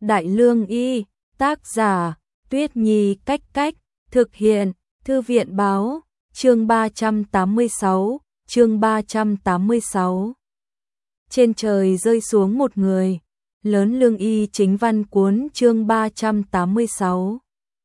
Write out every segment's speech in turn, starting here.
Đại Lương Y, tác giả, Tuyết Nhi Cách Cách, thực hiện, Thư viện Báo, chương 386, chương 386. Trên trời rơi xuống một người, lớn Lương Y chính văn cuốn chương 386.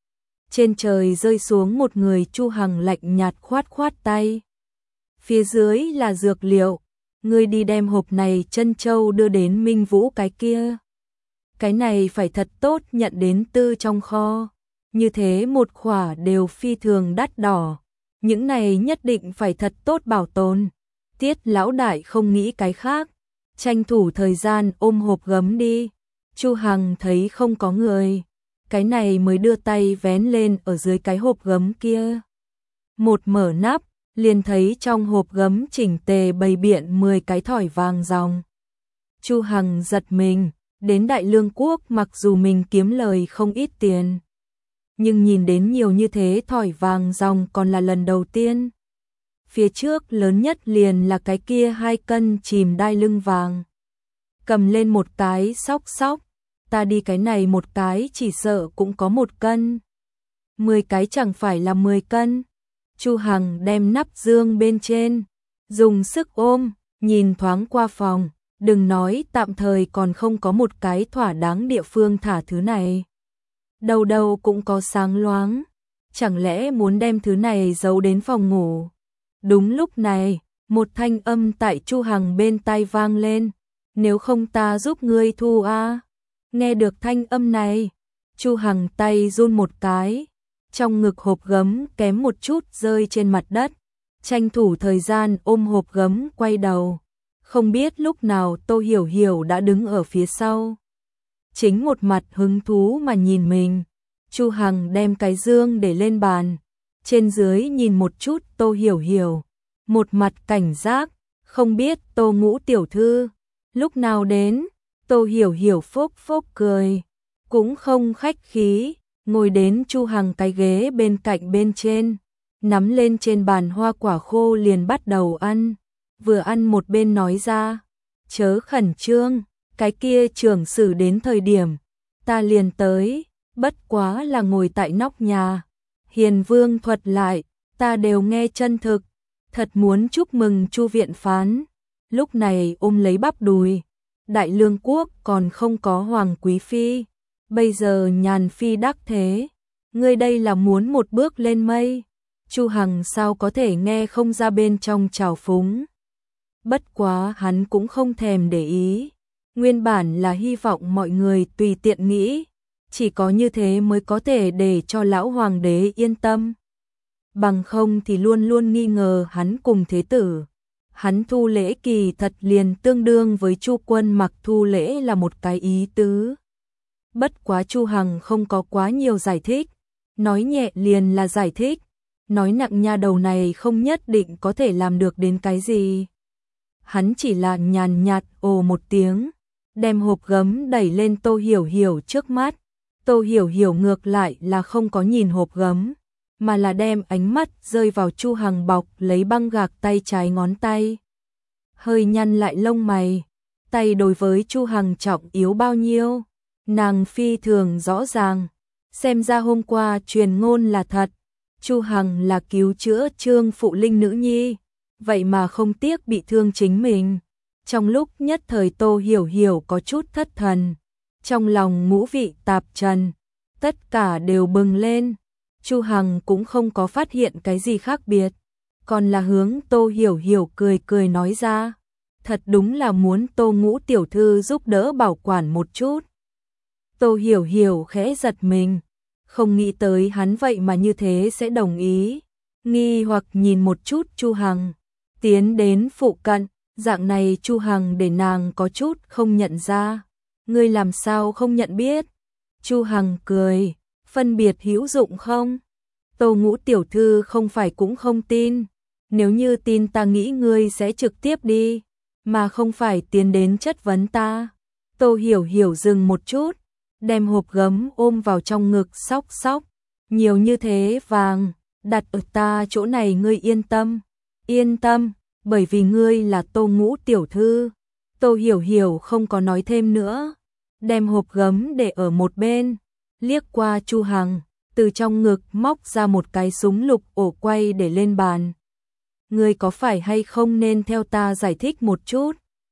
Trên trời rơi xuống một người, Chu Hằng lạnh nhạt khoát khoát tay. Phía dưới là dược liệu, ngươi đi đem hộp này trân châu đưa đến Minh Vũ cái kia. Cái này phải thật tốt nhận đến tư trong kho, như thế một khỏa đều phi thường đắt đỏ. Những này nhất định phải thật tốt bảo tồn. Tiết lão đại không nghĩ cái khác, tranh thủ thời gian ôm hộp gấm đi. Chu Hằng thấy không có người, cái này mới đưa tay vén lên ở dưới cái hộp gấm kia. Một mở nắp, liền thấy trong hộp gấm chỉnh tề bày biện 10 cái thỏi vàng ròng. Chu Hằng giật mình, đến Đại Lương Quốc mặc dù mình kiếm lời không ít tiền, nhưng nhìn đến nhiều như thế thỏi vàng ròng còn là lần đầu tiên. Phía trước lớn nhất liền là cái kia 2 cân chìm đai lưng vàng. Cầm lên một cái xóc xóc, ta đi cái này một cái chỉ sợ cũng có 1 cân. 10 cái chẳng phải là 10 cân. Chu Hằng đem nắp dương bên trên, dùng sức ôm, nhìn thoáng qua phòng, đừng nói tạm thời còn không có một cái thỏa đáng địa phương thả thứ này. Đầu đầu cũng có sáng loáng, chẳng lẽ muốn đem thứ này giấu đến phòng ngủ. Đúng lúc này, một thanh âm tại Chu Hằng bên tai vang lên, nếu không ta giúp ngươi thu a. Nghe được thanh âm này, Chu Hằng tay run một cái, trong ngực hộp gấm kém một chút rơi trên mặt đất, tranh thủ thời gian ôm hộp gấm quay đầu. Không biết lúc nào Tô Hiểu Hiểu đã đứng ở phía sau, chính một mặt hứng thú mà nhìn mình. Chu Hằng đem cái dương để lên bàn, trên dưới nhìn một chút Tô Hiểu Hiểu, một mặt cảnh giác, không biết Tô Ngũ tiểu thư lúc nào đến. Tô Hiểu Hiểu phốc phốc cười, cũng không khách khí, ngồi đến Chu Hằng cái ghế bên cạnh bên trên, nắm lên trên bàn hoa quả khô liền bắt đầu ăn, vừa ăn một bên nói ra, chớ khẩn trương, cái kia trưởng sử đến thời điểm, ta liền tới, bất quá là ngồi tại nóc nhà. Hiền Vương thuật lại, ta đều nghe chân thực, thật muốn chúc mừng Chu viện phán. Lúc này ôm lấy bắp đùi, Đại Lương Quốc còn không có Hoàng Quý Phi, bây giờ nhàn phi đắc thế, ngươi đây là muốn một bước lên mây. Chu Hằng sao có thể nghe không ra bên trong trào phúng. Bất quá hắn cũng không thèm để ý, nguyên bản là hy vọng mọi người tùy tiện nghĩ, chỉ có như thế mới có thể để cho lão hoàng đế yên tâm. Bằng không thì luôn luôn nghi ngờ hắn cùng thế tử. Hắn thu lễ kỳ thật liền tương đương với Chu Quân Mặc thu lễ là một cái ý tứ. Bất quá Chu Hằng không có quá nhiều giải thích, nói nhẹ liền là giải thích, nói nặng nha đầu này không nhất định có thể làm được đến cái gì. Hắn chỉ là nhàn nhạt ồ một tiếng, đem hộp gấm đẩy lên Tô Hiểu Hiểu trước mắt. Tô Hiểu Hiểu ngược lại là không có nhìn hộp gấm, mà là đem ánh mắt rơi vào Chu Hằng bọc lấy băng gạc tay trái ngón tay. Hơi nhăn lại lông mày, tay đối với Chu Hằng trọng yếu bao nhiêu, nàng phi thường rõ ràng, xem ra hôm qua truyền ngôn là thật, Chu Hằng là cứu chữa Trương Phụ Linh nữ nhi, vậy mà không tiếc bị thương chính mình. Trong lúc nhất thời Tô Hiểu Hiểu có chút thất thần, trong lòng ngũ vị tạp trần, tất cả đều bừng lên. Chu Hằng cũng không có phát hiện cái gì khác biệt, còn là hướng Tô Hiểu Hiểu cười cười nói ra, thật đúng là muốn Tô Ngũ tiểu thư giúp đỡ bảo quản một chút. Tô Hiểu Hiểu khẽ giật mình, không nghĩ tới hắn vậy mà như thế sẽ đồng ý, nghi hoặc nhìn một chút Chu Hằng, tiến đến phụ cận, dạng này Chu Hằng để nàng có chút không nhận ra. Ngươi làm sao không nhận biết? Chu Hằng cười, phân biệt hữu dụng không? Tô Ngũ tiểu thư không phải cũng không tin, nếu như tin ta nghĩ ngươi sẽ trực tiếp đi, mà không phải tiến đến chất vấn ta. Tô Hiểu Hiểu dừng một chút, đem hộp gấm ôm vào trong ngực xóc xóc, nhiều như thế vàng, đặt ở ta chỗ này ngươi yên tâm, bởi vì ngươi là Tô Ngũ tiểu thư. Tô Hiểu Hiểu không có nói thêm nữa, đem hộp gấm để ở một bên, liếc qua Chu Hằng, từ trong ngực móc ra một cái súng lục ổ quay để lên bàn. Ngươi có phải hay không nên theo ta giải thích một chút?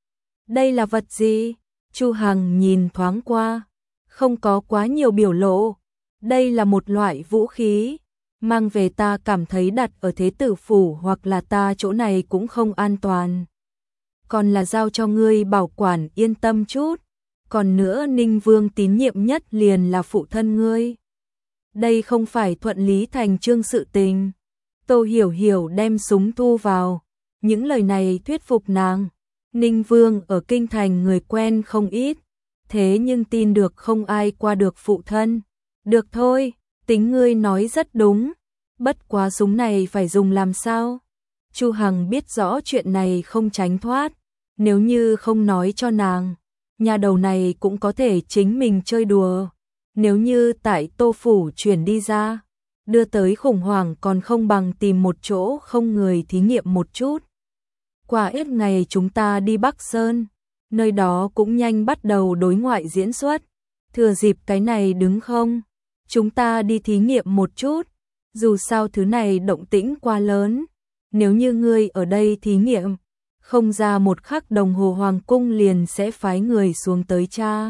Đây là vật gì? Chu Hằng nhìn thoáng qua, không có quá nhiều biểu lộ. Đây là một loại vũ khí, mang về ta cảm thấy đặt ở Thế Tử phủ hoặc là ta chỗ này cũng không an toàn. Còn là giao cho ngươi bảo quản, yên tâm chút. Còn nữa, Ninh Vương tín nhiệm nhất liền là phụ thân ngươi. Đây không phải thuận lý thành chương sự tình. Tô Hiểu Hiểu đem súng thu vào, những lời này thuyết phục nàng. Ninh Vương ở kinh thành người quen không ít, thế nhưng tin được không ai qua được phụ thân. Được thôi, tính ngươi nói rất đúng, bất quá súng này phải dùng làm sao? Chu Hằng biết rõ chuyện này không tránh thoát, nếu như không nói cho nàng, nhà đầu này cũng có thể chính mình chơi đùa. Nếu như tại Tô phủ chuyển đi ra, đưa tới khủng hoảng còn không bằng tìm một chỗ không người thí nghiệm một chút. Qua ít ngày chúng ta đi Bắc Sơn, nơi đó cũng nhanh bắt đầu đối ngoại diễn xuất. Thừa dịp cái này đứng không, chúng ta đi thí nghiệm một chút, dù sao thứ này động tĩnh quá lớn. Nếu như ngươi ở đây thí nghiệm, không ra một khắc đồng hồ Hoàng cung liền sẽ phái người xuống tới tra.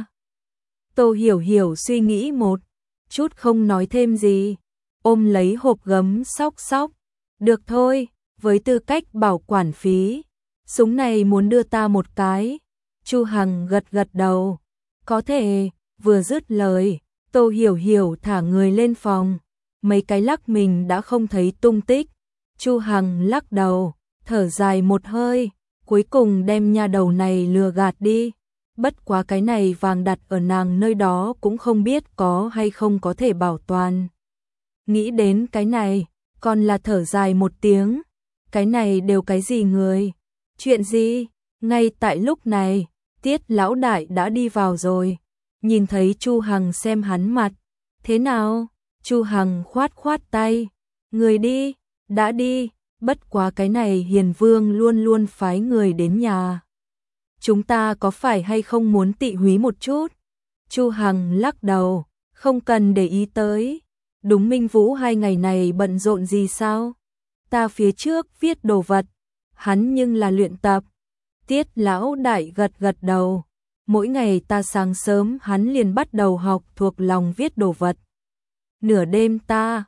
Tô Hiểu Hiểu suy nghĩ một chút không nói thêm gì, ôm lấy hộp gấm xóc xóc. Được thôi, với tư cách bảo quản phí, súng này muốn đưa ta một cái. Chu Hằng gật gật đầu, có thể. Vừa dứt lời, Tô Hiểu Hiểu thả người lên phòng, mấy cái lắc mình đã không thấy tung tích. Chu Hằng lắc đầu, thở dài một hơi, cuối cùng đem nha đầu này lừa gạt đi. Bất quá cái này vàng đặt ở nàng nơi đó cũng không biết có hay không có thể bảo toàn. Nghĩ đến cái này, còn là thở dài một tiếng. Cái này đều cái gì người? Chuyện gì? Ngay tại lúc này, Tiết lão đại đã đi vào rồi. Nhìn thấy Chu Hằng xem hắn mặt. Thế nào? Chu Hằng khoát khoát tay. Người đi, đã đi. Bất quá cái này Hiền Vương luôn luôn phái người đến nhà. Chúng ta có phải hay không muốn tị húy một chút? Chu Hằng lắc đầu, không cần để ý tới. Đúng, Minh Vũ 2 ngày này bận rộn gì sao? Ta phía trước viết đồ vật, hắn nhưng là luyện tập. Tiết lão đại gật gật đầu. Mỗi ngày ta sáng sớm hắn liền bắt đầu học thuộc lòng viết đồ vật. Nửa đêm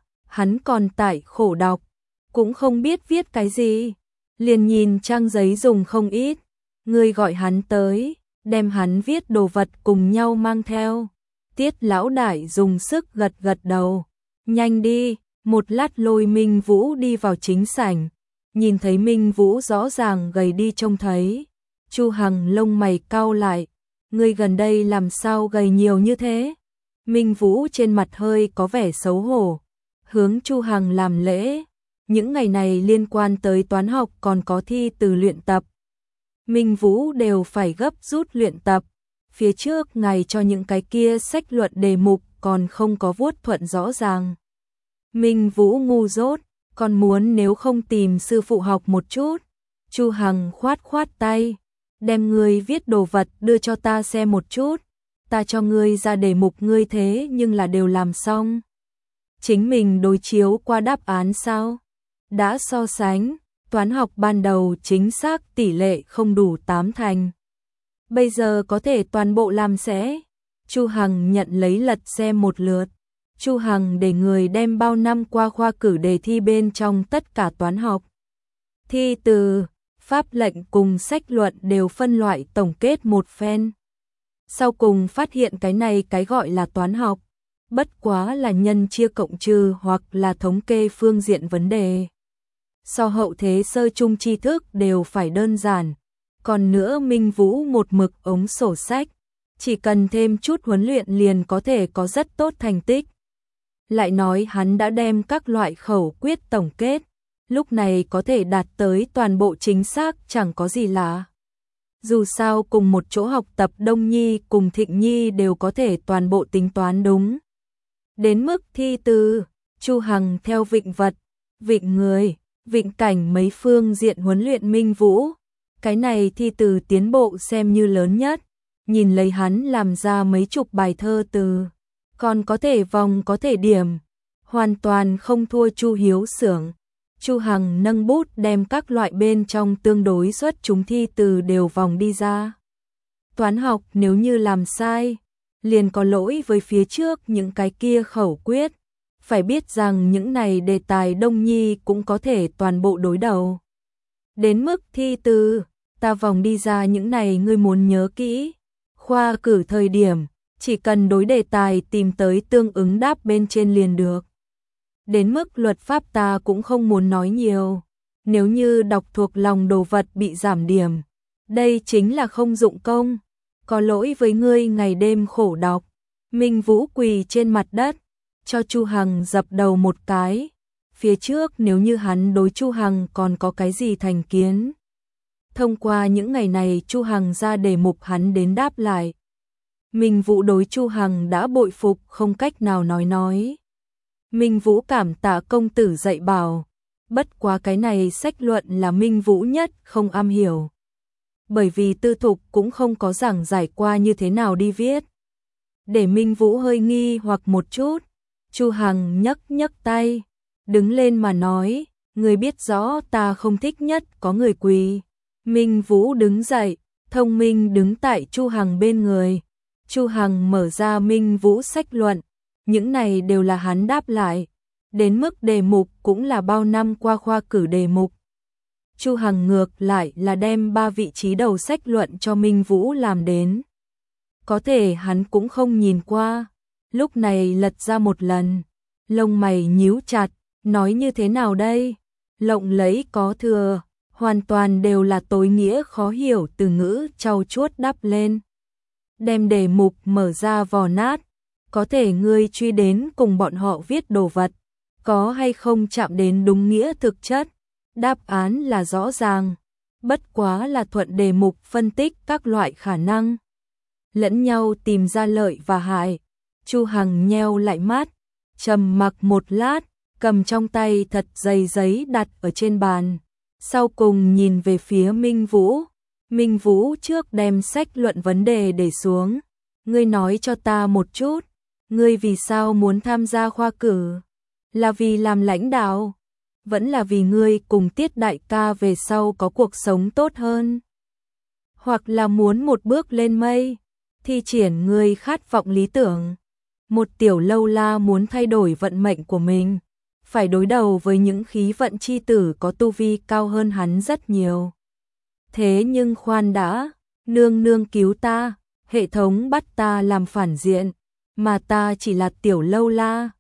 hắn còn tại khổ đọc, cũng không biết viết cái gì. Liền nhìn trang giấy dùng không ít. Ngươi gọi hắn tới, đem hắn viết đồ vật cùng nhau mang theo. Tiết lão đại dùng sức gật gật đầu. Nhanh đi. Một lát lôi Minh Vũ đi vào chính sảnh. Nhìn thấy Minh Vũ rõ ràng gầy đi trông thấy. Chu Hằng lông mày cau lại. Ngươi gần đây làm sao gầy nhiều như thế? Minh Vũ trên mặt hơi có vẻ xấu hổ, hướng Chu Hằng làm lễ. Những ngày này liên quan tới toán học còn có thi từ luyện tập. Minh Vũ đều phải gấp rút luyện tập. Phía trước ngài cho những cái kia sách luận đề mục còn không có vuốt thuận rõ ràng. Minh Vũ ngu dốt, còn muốn nếu không tìm sư phụ học một chút. Chu Hằng khoát khoát tay, đem ngươi viết đồ vật đưa cho ta xem một chút. Ta cho ngươi ra đề mục ngươi thế nhưng là đều làm xong. Chính mình đối chiếu qua đáp án sao? Đã so sánh, toán học ban đầu chính xác tỷ lệ không đủ 8 thành. Bây giờ có thể toàn bộ làm sẽ. Chu Hằng nhận lấy lật xem một lượt. Chu Hằng để người đem bao năm qua khoa cử đề thi bên trong tất cả toán học, thi từ, pháp lệnh cùng sách luận đều phân loại tổng kết một phen. Sau cùng phát hiện cái này cái gọi là toán học, bất quá là nhân chia cộng trừ hoặc là thống kê phương diện vấn đề. So hậu thế sơ trung tri thức đều phải đơn giản. Còn nữa Minh Vũ một mực ống sổ sách, chỉ cần thêm chút huấn luyện liền có thể có rất tốt thành tích. Lại nói hắn đã đem các loại khẩu quyết tổng kết, lúc này có thể đạt tới toàn bộ chính xác chẳng có gì lạ. Dù sao cùng một chỗ học tập Đông Nhi cùng Thịnh Nhi đều có thể toàn bộ tính toán đúng. Đến mức thi từ, Chu Hằng theo vịnh vật, vịnh người, vịnh cảnh mấy phương diện huấn luyện Minh Vũ. Cái này thi từ tiến bộ xem như lớn nhất, nhìn lấy hắn làm ra mấy chục bài thơ từ, còn có thể vòng có thể điểm, hoàn toàn không thua Chu Hiếu Xưởng. Chu Hằng nâng bút đem các loại bên trong tương đối xuất chúng thi từ đều vòng đi ra. Toán học nếu như làm sai, liền có lỗi với phía trước những cái kia khẩu quyết. Phải biết rằng những này đề tài Đông Nhi cũng có thể toàn bộ đối đầu. Đến mức thi từ, ta vòng đi ra những này ngươi muốn nhớ kỹ. Khoa cử thời điểm, chỉ cần đối đề tài tìm tới tương ứng đáp bên trên liền được. Đến mức luật pháp ta cũng không muốn nói nhiều. Nếu như đọc thuộc lòng đồ vật bị giảm điểm, đây chính là không dụng công. Có lỗi với ngươi ngày đêm khổ đọc. Minh Vũ quỳ trên mặt đất, cho Chu Hằng dập đầu một cái. Phía trước nếu như hắn đối Chu Hằng còn có cái gì thành kiến. Thông qua những ngày này Chu Hằng ra đề mục hắn đến đáp lại. Minh Vũ đối Chu Hằng đã bội phục không cách nào nói. Minh Vũ cảm tạ công tử dạy bảo. Bất quá cái này sách luận là Minh Vũ nhất không am hiểu. Bởi vì tư thục cũng không có giảng giải qua như thế nào đi viết. Để Minh Vũ hơi nghi hoặc một chút, Chu Hằng nhấc tay, đứng lên mà nói, người biết rõ ta không thích nhất có người quỳ. Minh Vũ đứng dậy, thông minh đứng tại Chu Hằng bên người. Chu Hằng mở ra Minh Vũ sách luận, những này đều là hắn đáp lại, đến mức đề mục cũng là bao năm qua khoa cử đề mục. Chu Hằng ngược lại là đem 3 vị trí đầu sách luận cho Minh Vũ làm đến. Có thể hắn cũng không nhìn qua, lúc này lật ra một lần, lông mày nhíu chặt, nói như thế nào đây? Lộng lẫy có thừa, hoàn toàn đều là tối nghĩa khó hiểu từ ngữ trau chuốt đắp lên. Đem đề mục mở ra vò nát, có thể ngươi truy đến cùng bọn họ viết đồ vật, có hay không chạm đến đúng nghĩa thực chất? Đáp án là rõ ràng, bất quá là thuận đề mục phân tích các loại khả năng, lẫn nhau tìm ra lợi và hại. Chu Hằng nheo lại mắt, trầm mặc một lát, cầm trong tay thật dày giấy đặt ở trên bàn, sau cùng nhìn về phía Minh Vũ. Minh Vũ trước đem sách luận vấn đề để xuống, ngươi nói cho ta một chút, ngươi vì sao muốn tham gia khoa cử? Là vì làm lãnh đạo? Vẫn là vì ngươi cùng Tiết đại ca về sau có cuộc sống tốt hơn? Hoặc là muốn một bước lên mây, thi triển ngươi khát vọng lý tưởng? Một tiểu lâu la muốn thay đổi vận mệnh của mình, phải đối đầu với những khí vận chi tử có tu vi cao hơn hắn rất nhiều. Thế nhưng khoan đã, nương nương cứu ta, hệ thống bắt ta làm phản diện, mà ta chỉ là tiểu lâu la,